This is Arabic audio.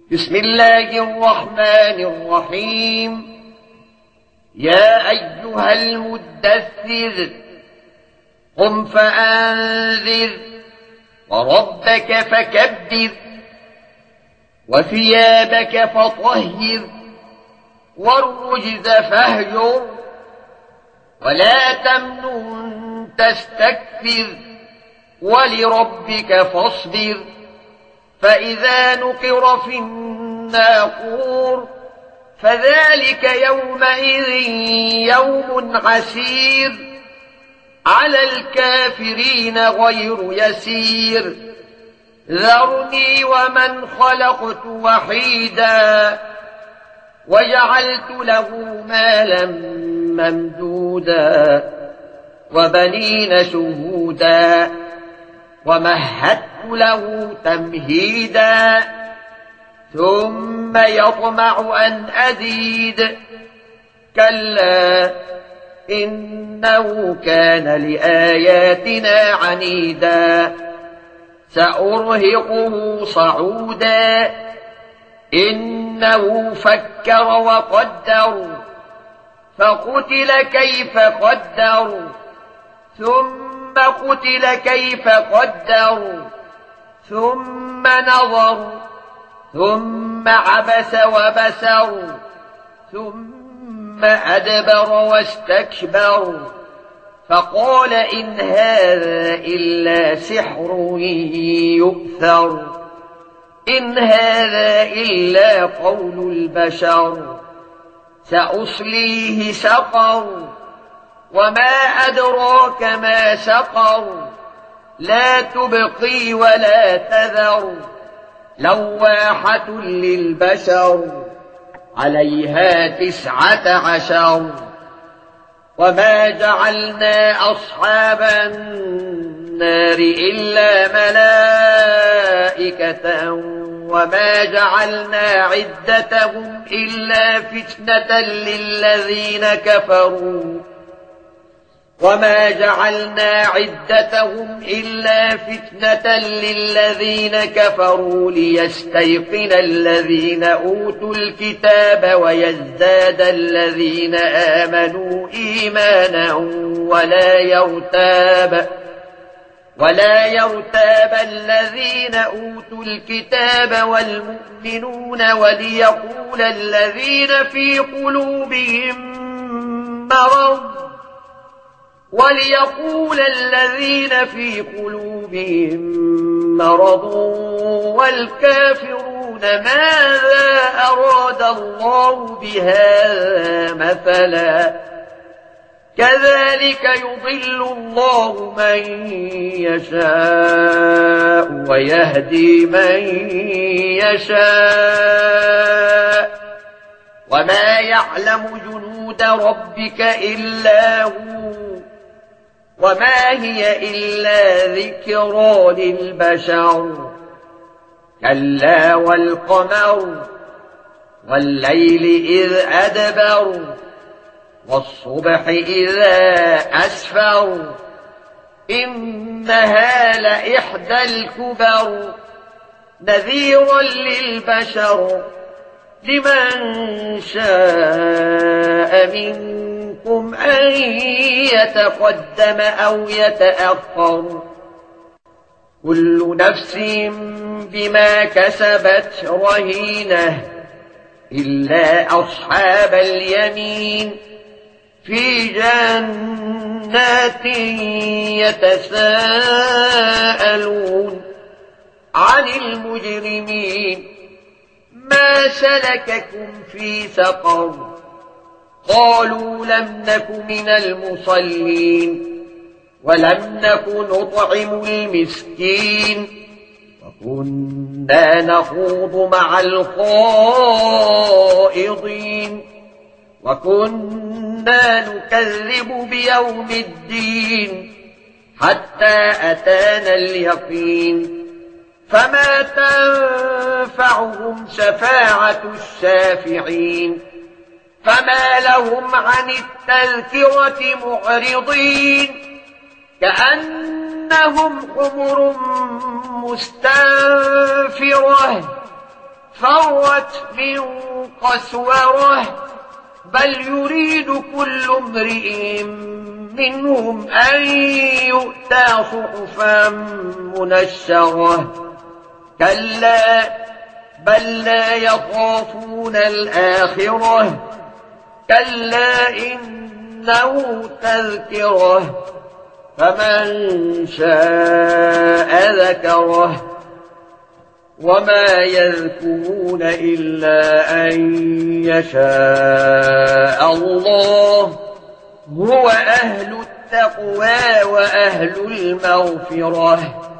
بسم الله الرحمن الرحيم. يا أيها المدثر قم فأنذر وربك فكبر وثيابك فطهر والرجز فاهجر ولا تمنن تستكثر ولربك فاصبر فإذا نقر في الناقور فذلك يومئذ يوم عسير على الكافرين غير يسير. ذرني ومن خلقت وحيدا وجعلت له مالا ممدودا وبنين شهودا ومهدت له تمهيدا ثم يطمع أن أزيد كلا إنه كان لآياتنا عنيدا سأرهقه صعودا إنه فكر وقدر فقتل كيف قدر ثم قتل كيف قدر ثم نظر ثم عبس وبسر ثم أدبر واستكبر فقال إن هذا إلا سحر يؤثر إن هذا إلا قول البشر سأصليه سقر وما أدراك ما سقر لا تبقي ولا تذر لواحة للبشر عليها 19 وما جعلنا أصحاب النار إلا ملائكة وما جعلنا عدتهم إلا فتنة للذين كفروا وما جعلنا عدتهم إلا فتنة للذين كفروا ليستيقن الذين أوتوا الكتاب ويزداد الذين آمنوا إيمانا ولا يرتاب الذين أوتوا الكتاب والمؤمنون وليقول الذين في قلوبهم مرض والكافرون ماذا أراد الله بهذا مثلا كذلك يضل الله من يشاء ويهدي من يشاء وما يعلم جنود ربك إلا هو وما هي إلا ذكرى للبشر كلا والقمر والليل إذ أدبر والصبح إذا أسفر إنها لإحدى الكبر نذيرا للبشر لمن شاء منكم أن يتقدم أو يتأخر كل نفس بما كسبت رهينة إلا أصحاب اليمين في جنات يتساءلون عن المجرمين ما سلككم في سقر قالوا لم نك من المصلين ولم نك نطعم المسكين وكنا نخوض مع الخائضين وكنا نكذب بيوم الدين حتى أتانا اليقين فما تنفعهم شفاعة الشافعين فما لهم عن التذكرة معرضين كأنهم حمر مستنفرة فرت من قسورة بل يريد كل امرئ منهم أن يؤتى صحفا منشرة كلا بل لا يخافون الآخرة كلا إنه تذكرة فمن شاء ذكره وما يذكرون إلا أن يشاء الله هو أهل التقوى وأهل المغفرة